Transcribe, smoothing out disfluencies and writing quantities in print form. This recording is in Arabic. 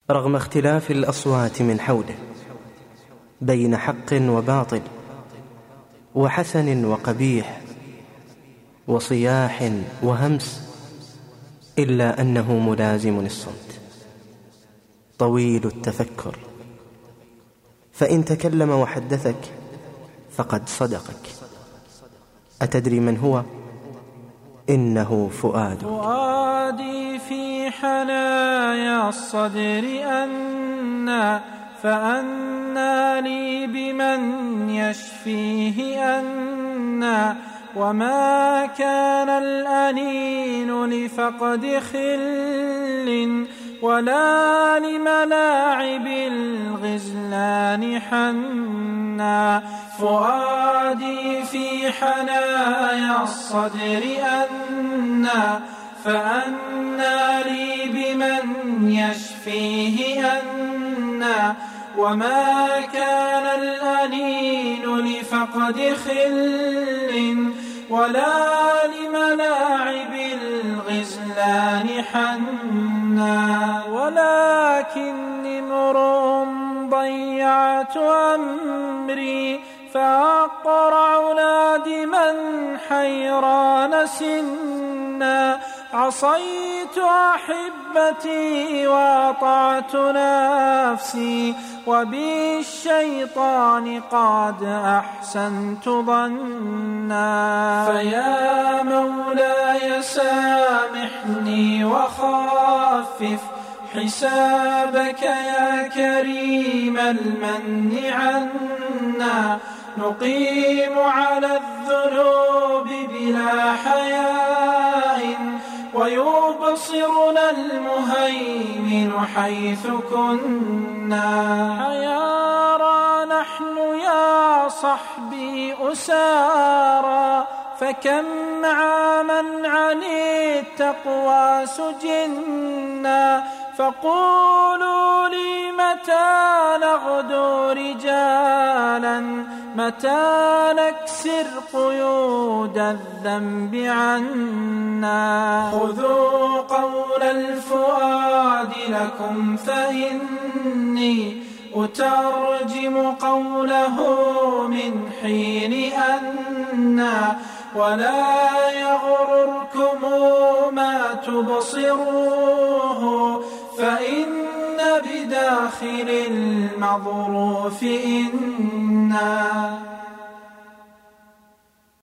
رغم اختلاف الأصوات من حوله بين حق وباطل وحسن وقبيح وصياح وهمس، إلا أنه ملازم للصمت طويل التفكر، فإن تكلم وحدثك فقد صدقك. أتدري من هو؟ إنه فؤادك. فؤادي في حنايا الصدر أنى، فأنى لي بمن يشفيه أنى، وما كان الأنين لفقد خل ولا لملاعب الغزلان حنا. فؤادي في حنايا الصدر أنى، فأنى لي بمن يشفيه أنى، وما كان الأنين لفقد خل ولا لملاعب الغزلان حنا. ولكني امرؤ ضيعت أمري، فأقرع نادما حيران سنا. عصيت أحبتي وأطعت نفسي، وبالشيطان قد أحسنت ظنا. فيا مولاي سامحني وخفف حسابك يا كريم المن عنا. نقيم على الذنوب بلا حياء، ويبصرنا المهيمن حيث كنا. حيارى نحن يا صحبي أسارى، فكم عاما عن التقوى سجنا. فقولوا لي متى نغدو رجالا، متى نكسر قيود الذنب عنا. خذوا قول الفؤاد لكم، فإني أترجم قوله من حين أنى. ولا يغرركم ما تبصروه، فإن بداخل المظروف إنا.